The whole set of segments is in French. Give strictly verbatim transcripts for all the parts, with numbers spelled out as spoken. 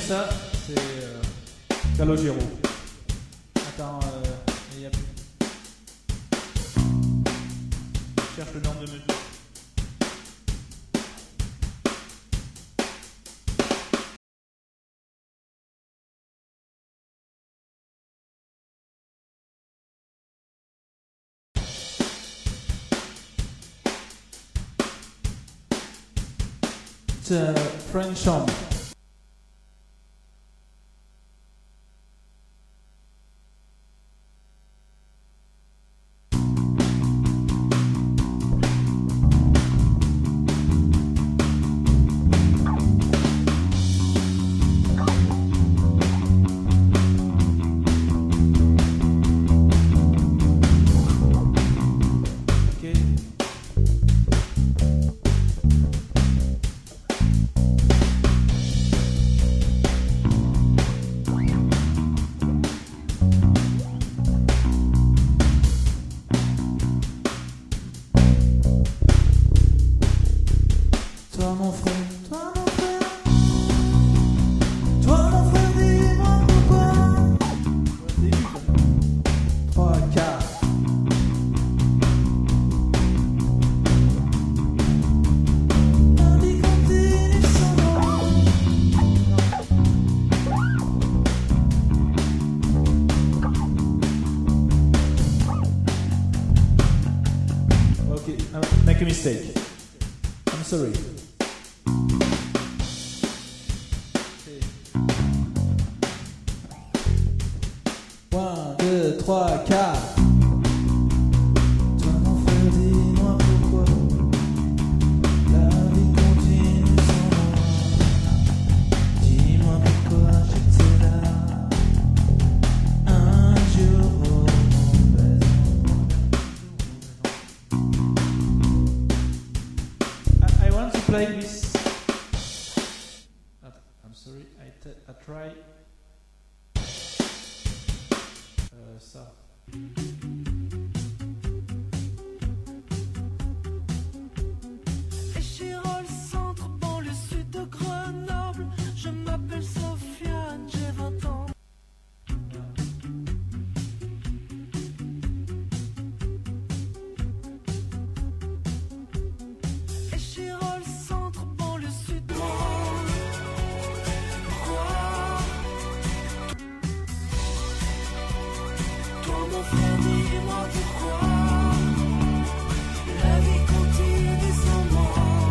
ça, c'est euh, Calogero. Attends, euh, il y a plus. Je cherche le nom de mesure. It's a French song. Toi mon frère, toi mon frère, toi mon frère, dis-moi pourquoi. trois, quatre. La vie continue sans moi. Okay, I make a mistake. I'm sorry. un, deux, trois, quatre. Toi mon frère, dis-moi pourquoi la vie continue sans moi. Dis-moi pourquoi j'étais là un jour au mauvais I, I want to play this. I'm sorry, I, t I try. Euh, ça. Échirol, centre, banlieue sud de Grenoble. Je m'appelle Sofiane, j'ai vingt ans. Échirol, centre, banlieue sud de Grenoble. Toi mon frère, dis-moi pourquoi la vie continue sans moi.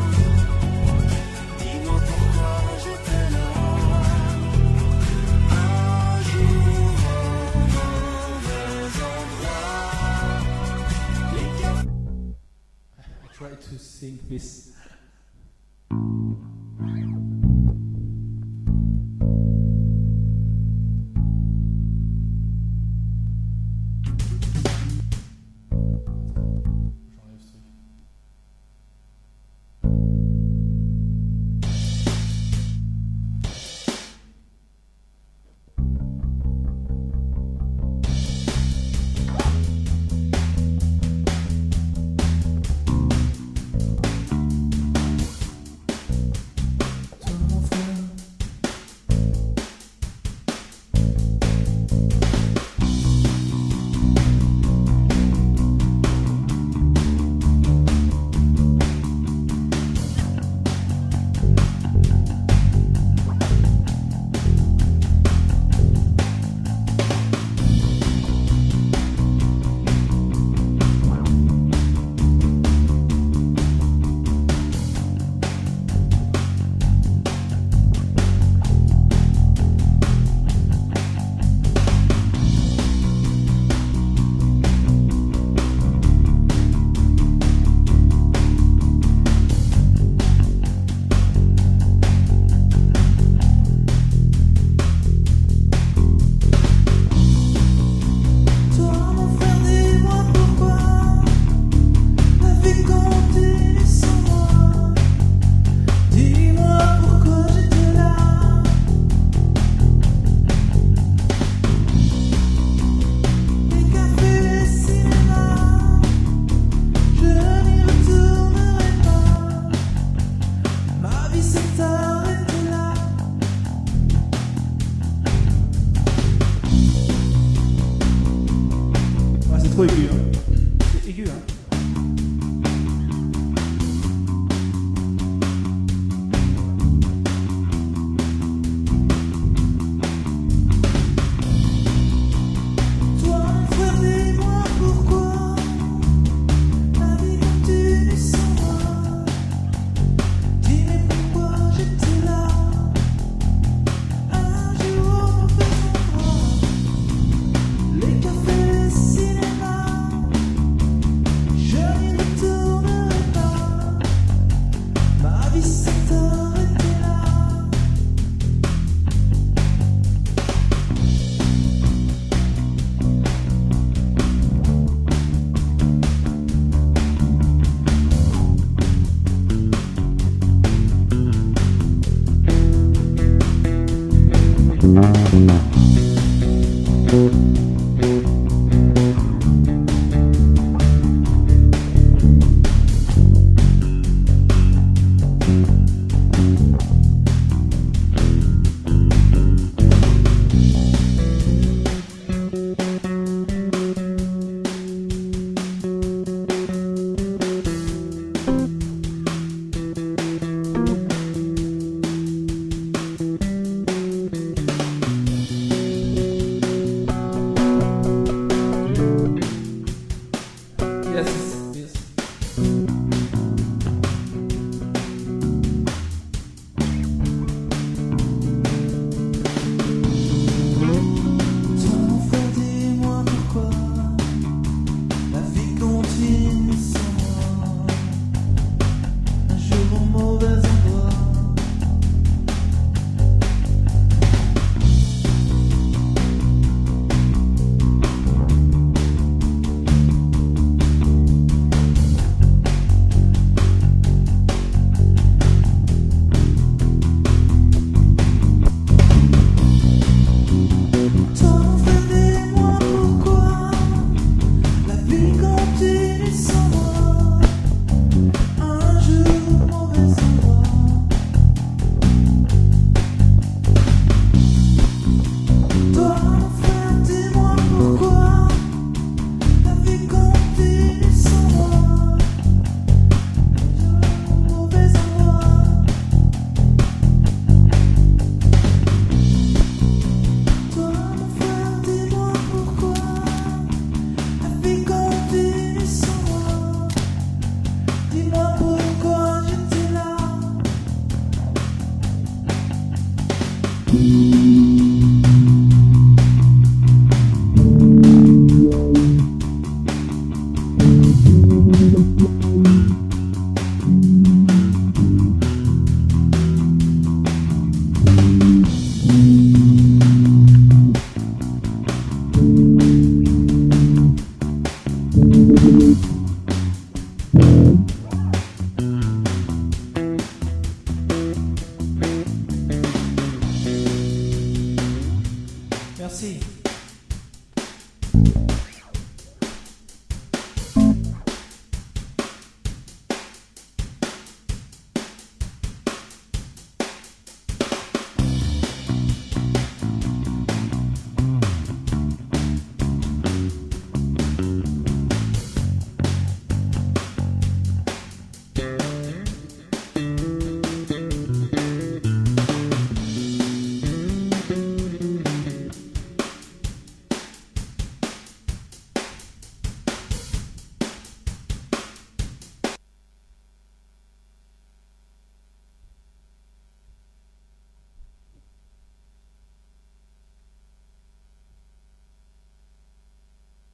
Dis-moi pourquoi j'étais là un jour au mauvais endroit. Les cafés. I try to sing this. J'enlève ce truc. trop aigu. Hein. C'est aigu, hein. Merci.